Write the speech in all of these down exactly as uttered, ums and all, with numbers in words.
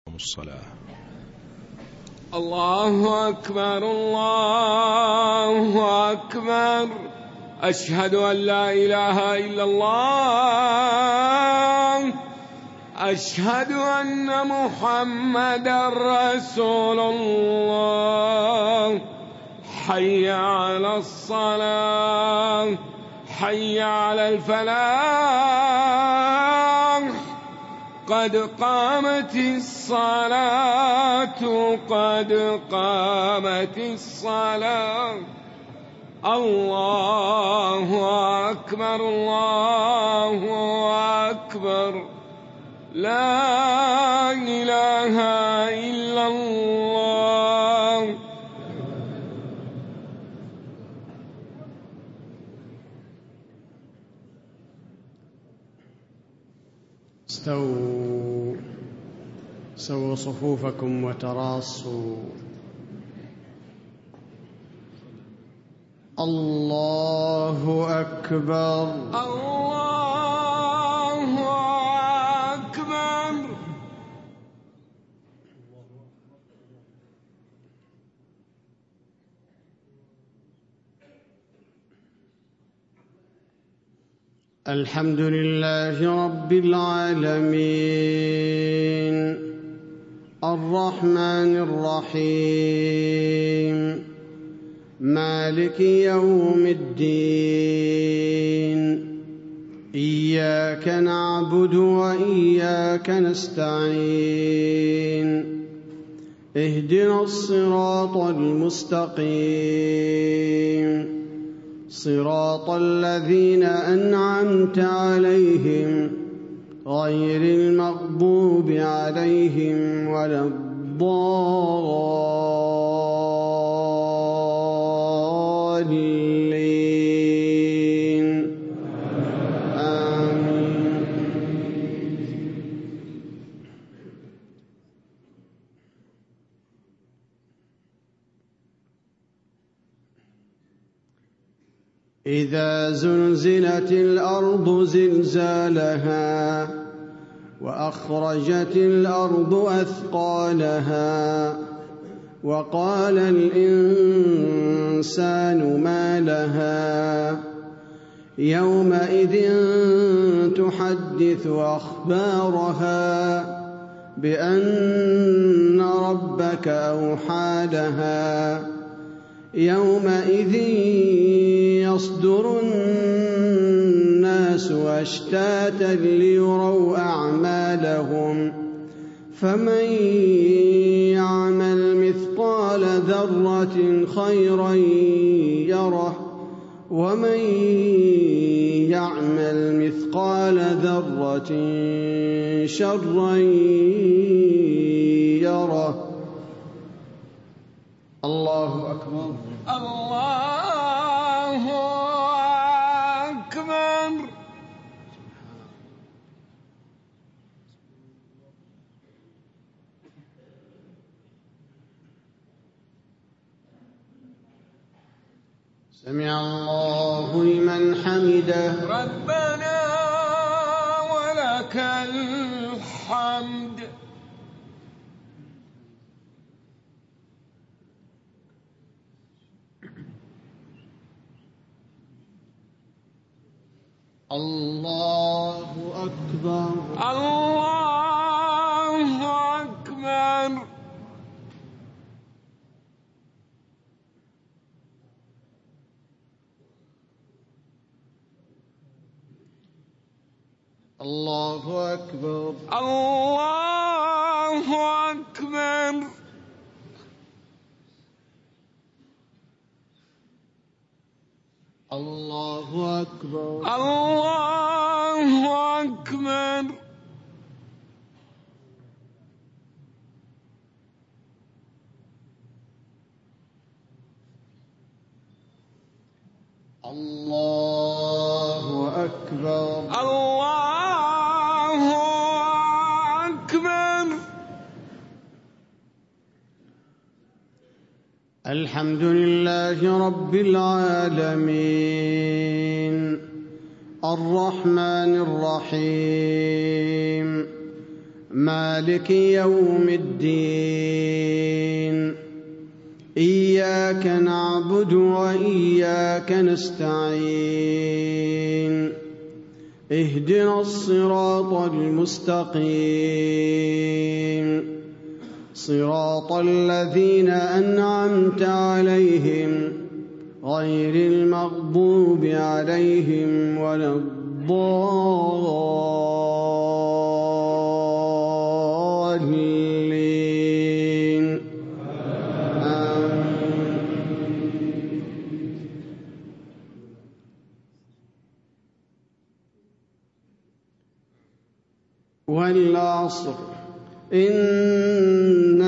الصلاة. الله أكبر الله أكبر، أشهد أن لا إله إلا الله، أشهد أن محمدا رسول الله. حي على الصلاة، حي على الفلاح، قد قامت الصلاة قد قامت الصلاة. الله أكبر الله أكبر، لا إله إلا الله. استووا سووا صفوفكم وتراصوا. الله أكبر الله أكبر. الحمد لله رب العالمين، الرحمن الرحيم، مالك يوم الدين. إياك نعبد وإياك نستعين، اهدنا الصراط المستقيم، صراط الذين أنعمت عليهم غير المغضوب عليهم ولا الضالين. آمين. إذا زلزلت الأرض زلزالها وأخرجت الأرض أثقالها وقال الإنسان ما لها يومئذ تحدث أخبارها بأن ربك أوحى لها. يومئذ يصدر الناس أشتاتا ليروا أعمالهم، فمن يعمل مثقال ذرة خيرا يره، ومن يعمل مثقال ذرة شرا يره. الله أكبر الله أكبر. سمع الله لمن حمده. ربنا ولك الحمد. الله أكبر الله أكبر. الله أكبر الله أكبر. الله أكبر الله أكبر. الله أكبر الله أكبر. الحمد لله رب العالمين، الرحمن الرحيم، مالك يوم الدين إياك نعبد وإياك نستعين اهدنا الصراط المستقيم صراط الذين أنعمت عليهم غير المغضوب عليهم ولا الضالين آمين. والعصر إن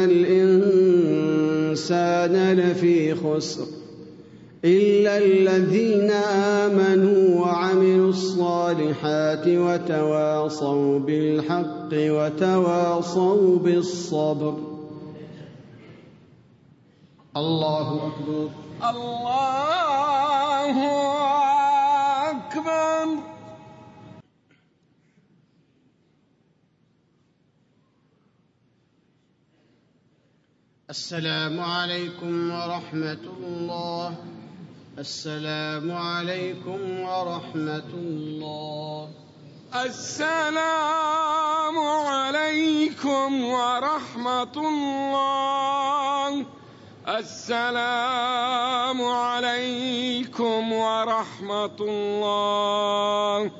الإنسان لفي خسر إلا الذين آمنوا وعملوا الصالحات وتواصوا بالحق وتواصوا بالصبر. الله أكبر. الله أكبر. السلام عليكم ورحمة الله. السلام عليكم ورحمة الله. السلام عليكم ورحمة الله. السلام عليكم ورحمة الله.